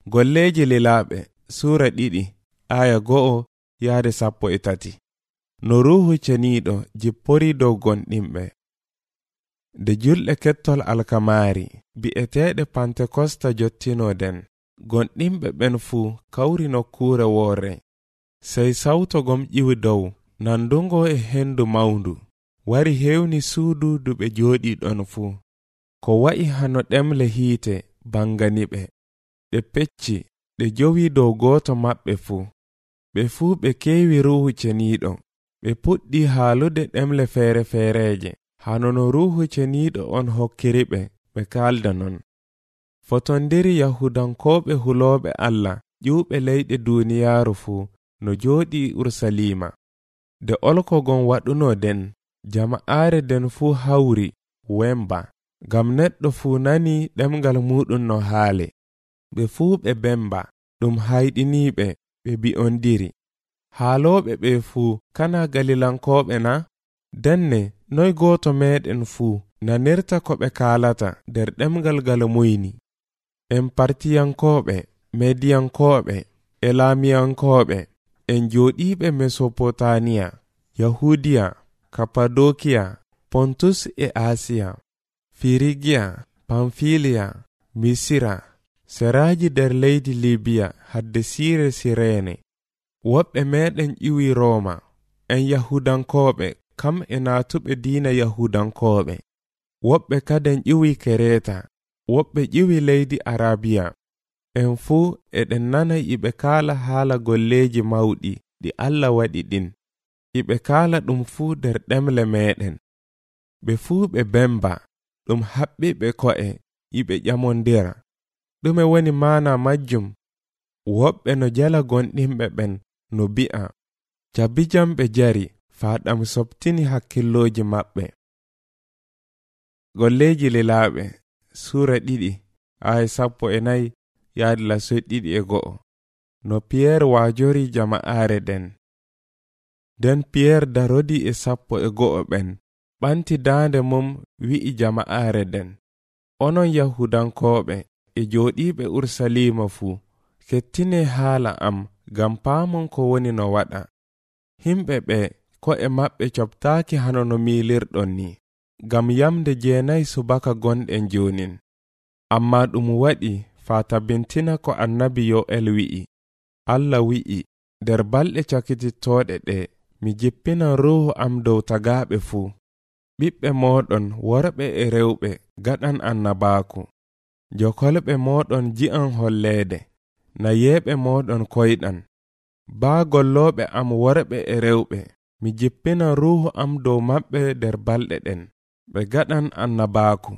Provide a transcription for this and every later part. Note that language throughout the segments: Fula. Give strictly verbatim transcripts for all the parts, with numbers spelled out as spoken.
Golleji Lilaaɓe Suura ɗiɗi aya go'o yaade sappo e tati. No Ruuhu Ceniiɗo jippori dow gonɗinɓe. De julɗe kettol alkamaari bi'eteeɗe Pantekosta jottinoden, gonɗinɓe ɓen fuu kawri nokkuure woore. Sey sawto gom ƴiwi dow, nandungo e hendu mawndu, wari hewni suudu du ɓe jooɗi ɗon fuu. Ko wa'i hano ɗemle hiite banganiɓe. Ɗe pecci, ɗe jowi dow gooto maɓɓe fuu. Ɓe fuu ɓe keewi Ruuhu Ceniiɗo. Ɓe puɗɗi haalude ɗemle feere feereje, hano no Ruuhu Ceniiɗo on hokkiriɓe ɓe kaalda non. Fotondiri Yahudankooɓe hulooɓe Allah ƴuuɓe leyɗe duuniyaaru fuu no jooɗi Urusalima. De olkogon waɗuno den, jama'aare den fuu hawri wemba, ngam neɗɗo fuu nani ɗemgal muɗum no haale. Ɓe fuu ɓe bemba, ɗum hayɗiniiɓe ɓe bi'ondiri. Haalooɓe ɓe fuu kana Galilankooɓe na? Denne noy gooto meɗen fuu nanirta ko ɓe kaalata nder ɗemgal gal muyni. En Partiyankooɓe, Mediyankooɓe, Elamiyankooɓe, en jooɗiiɓe Mesopotamiya, Yahudiya, Kapadokiya, Pontus e Asiya, Firigiya, Pamfiliya, Misira, seraaji nder leydi Libiya hadde siire Sireene. Woɓɓe meɗen ƴiwi Rooma, en Yahudankooɓe kam e naatuɓe diina Yahudankooɓe. Woɓɓe kaden ƴiwi Kereta, woɓɓe ƴiwi leydi Arabiya. En fuu eɗen nana iɓe kaala haala golleeji mawɗi ɗi Allah waɗi ɗin. Iɓe kaala ɗum fuu nder ɗemle meɗen. Ɓe fuu ɓe bemba, ɗum haɓɓiɓe ko'e, iɓe ƴamondira. Ɗume woni maana majjum? Woɓɓe no jala gonɗinɓe ɓen no bi'a, cabijam ɓe jari faa ɗam sobtini hakkilloji maɓɓe. Golleji Lilaaɓe Suura ɗiɗi aya sappo e nayi yaadi lasoy ɗiɗi e go'o. No Piyeer waajori jama'aare den. Den Piyeer darodi e sappo e go'o ɓen, ɓanti daande mum wi'i jama'aare den, onon Yahudankooɓe e jooɗiiɓe Urusalima fuu, kettine haala am ngam paamon ko woni no waɗa. Himɓe ɓe ko'e maɓɓe coɓtaaki hano no miilirɗon ni, ngam yamde jeenayi subaka gonɗen joonin. Amma ɗum waɗi faa tabintina ko annabi Yo'el wi'i. Allah wi'i, nder balɗe cakitittooɗe ɗe, mi jippinan Ruuhu am dow tagaaɓe fuu. Ɓiɓɓe mooɗon worɓe e rewɓe gaɗan annabaaku. Jokolɓe mooɗon ji'an holleede, nayeeɓe mooɗon koyɗan. Baa gollooɓe am worɓe e rewɓe, mi jippinan Ruuhu am dow maɓɓe nder balɗe ɗen, ɓe gaɗan annabaaku.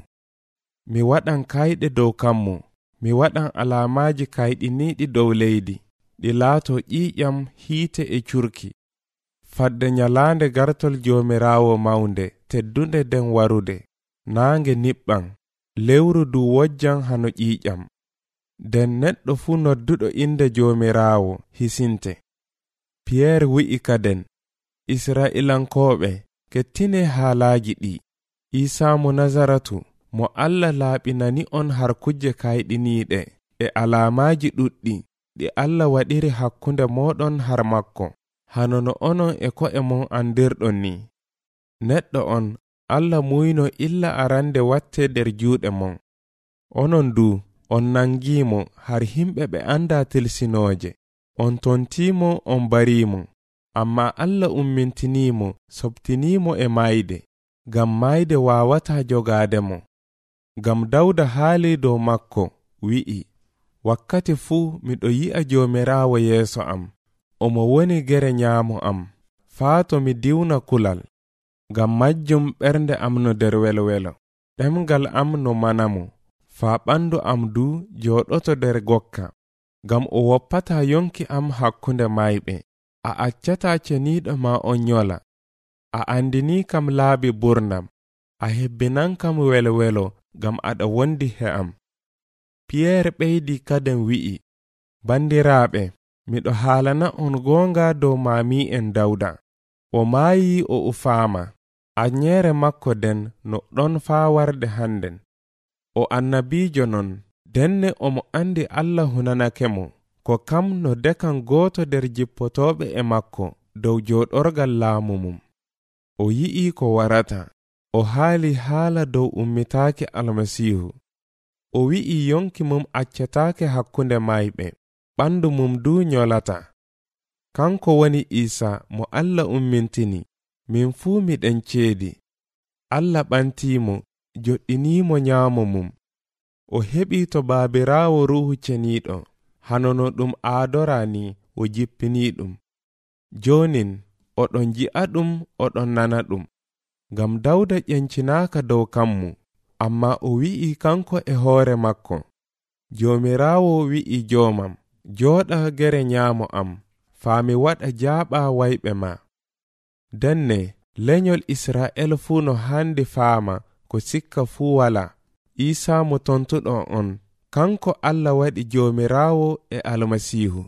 Mi waɗan kayɗe dow kammu, mi waɗan alaamaaji kayɗiniiɗi dow leydi, ɗi laato ƴiiƴam, hiite e curki. Fadde nyalaande gartol Joomiraawo mawnde teddunde den warude, naange niɓɓan, lewru du wojjan hano ƴiiƴam. Den neɗɗo fuu nodduɗo inde Joomiraawo hisinte. Piyeer wi'i kaden, Isra'ilankooɓe, kettine haalaaji ɗi. Iisaa mo Nazaratu, mo Allah laaɓinani on har kujje kayɗiniiɗe e alaamaaji ɗuɗɗi ɗi Allah waɗiri hakkunde mooɗon har makko, hano no onon e ko'e mon andirɗon ni. Neɗɗo on Allah muyno illa arande watte nder juuɗe mon. Onon du on nangiimo har himɓe ɓe anda tilsinooje. On tontiimo, on bariimo, amma Allah ummintiniimo, sobtiniimo e mayde, ngam mayde waawata jogaade mo. Ngam Dawda haali dow makko, wi'i, wakkati fuu miɗo yi'a Joomiraawo yeeso am, omo woni gere nyaamo am, faa to mi diwna kulal. Ngam majjum ɓernde am no nder welwelo, ɗemgal am no manamo, faa ɓandu am du jooɗoto nder gokka. Ngam o woppata yonki am hakkunde mayɓe, a accata ceniiɗo ma on nyola. A andini kam laabi burnam, a hebbinan kam welwelo ngam aɗa wondi he am. Piyeer ɓeydi kaden wi'i, bandiraaɓe, miɗo haalana on goonga dow maami'en Dawda. O maayi o ufaama, anyeere makko den no ɗon faa warde hannden. O annabiijo non, denne omo andi Allah hunanake mo ko kam no dekan goto der jippotoɓe e makko dow joɗorgal laamu mum. O yi'i ko warata. O haali haala dow ummitaake almasihu. O wi'i yonki mum accataake hakkunde mayɓe, ɓandu mum du nyolata. Kanko woni Isa mo Allah ummintini, min fuu miɗen ceedi. Allah ɓantimo, joɗɗinimo nyaamo mum. O heɓi to baabirawo ruhu ceniɗo, hanono ɗum aadora ni o jippini ɗum. Jonin oɗon ji'a ɗum, oɗon nana ɗum. Ngam Dawda ƴencinaka dow kammu, amma o wi'i kanko e hoore makko, Jomirawo wi'i jomam, joɗa gere nyaamo am, faami waɗa jaaɓa wayɓe ma. Denne lenyol Isra'el fuu no handi faama ko sikka fuu wala, Isa mo tontuɗo on, kanko Allah waɗi Jomirawo e almasihu.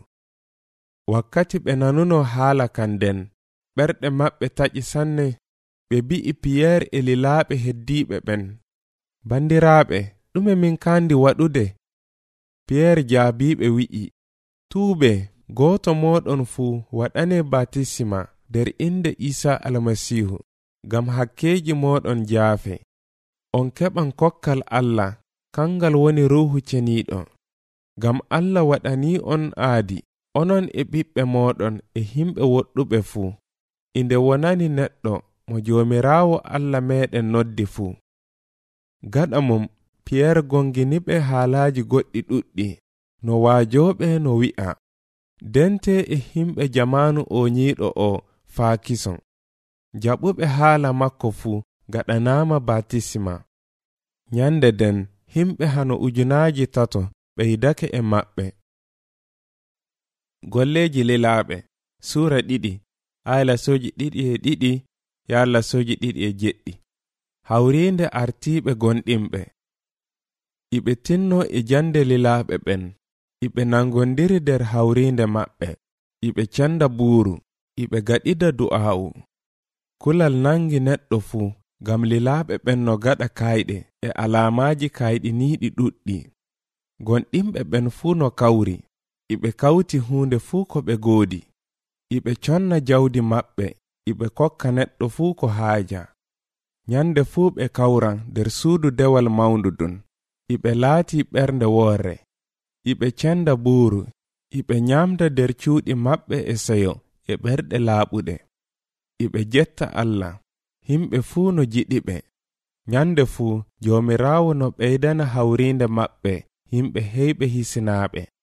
Wakkati ɓe nanuno haala kan den, ɓerɗe maɓɓe taƴi sanne. Ɓe bi'i Piyeer e lilaaɓe heddiiɓe ɓen, bandiraaɓe, ɗume min kandi waɗude? Piyeer jaabiiɓe wi'i, tuube, gooto mooɗon fuu waɗane batisima nder inde Isa almasihu, ngam hakkeeji mooɗon jaafe. On keɓan kokkal Allah, kangal woni ruhu ceniiɗo. Ngam Allah waɗani on aadi, onon e ɓiɓɓe mooɗon e himɓe woɗɗuɓe fuu, inde wonani neɗɗo mo Jomirawo Allah meɗen noddi fuu. Gaɗa mum, Piyeer gonginiɓe haalaaji goɗɗi ɗuɗɗi, no waajoɓe no wi'a, dente e himɓe jamanu o nyiiɗo o faa kison. Jaɓuɓe haala makko fuu gaɗanaama batisima. Nyande den, himɓe hano ujunaaji tato ɓeydake e maɓɓe. Golleji lilaaɓe Suura ɗiɗi, ayla soji ɗiɗi e ɗiɗi yalla soji ɗiɗi e jeɗɗi. Hawrinde artiiɓe gonɗimɓe. Iɓe tinno e jande lilaaɓe ɓen, iɓe nangondiri der hawrinde maɓɓe, iɓe canda buuru, iɓe gaɗida du'aa'u. Kulal nangi neɗɗo fuu, gam lilaaɓe ɓen no gaɗa kayɗe e alaamaaji kayɗiniiɗi ɗuɗɗi. Gonɗimɓe ɓen fuu no kawri, iɓe kawti huunde fuu ko ɓe goodi. Iɓe conna jawdi maɓɓe, iɓe kokka neɗɗo fuu ko haaja. Nyande fuu ɓe kawran der suudu dewal mawndu dun, iɓe laati ɓernde woore. Iɓe cenda buuru, iɓe nyamda der cuuɗi maɓɓe e seyo e ɓerɗe laaɓuɗe. Iɓe jetta Allah, himɓe fuu no jiɗiɓe. Nyande fuu Jomirawo no ɓeydana hawrinde maɓɓe himɓe heyɓe hisinaaɓe.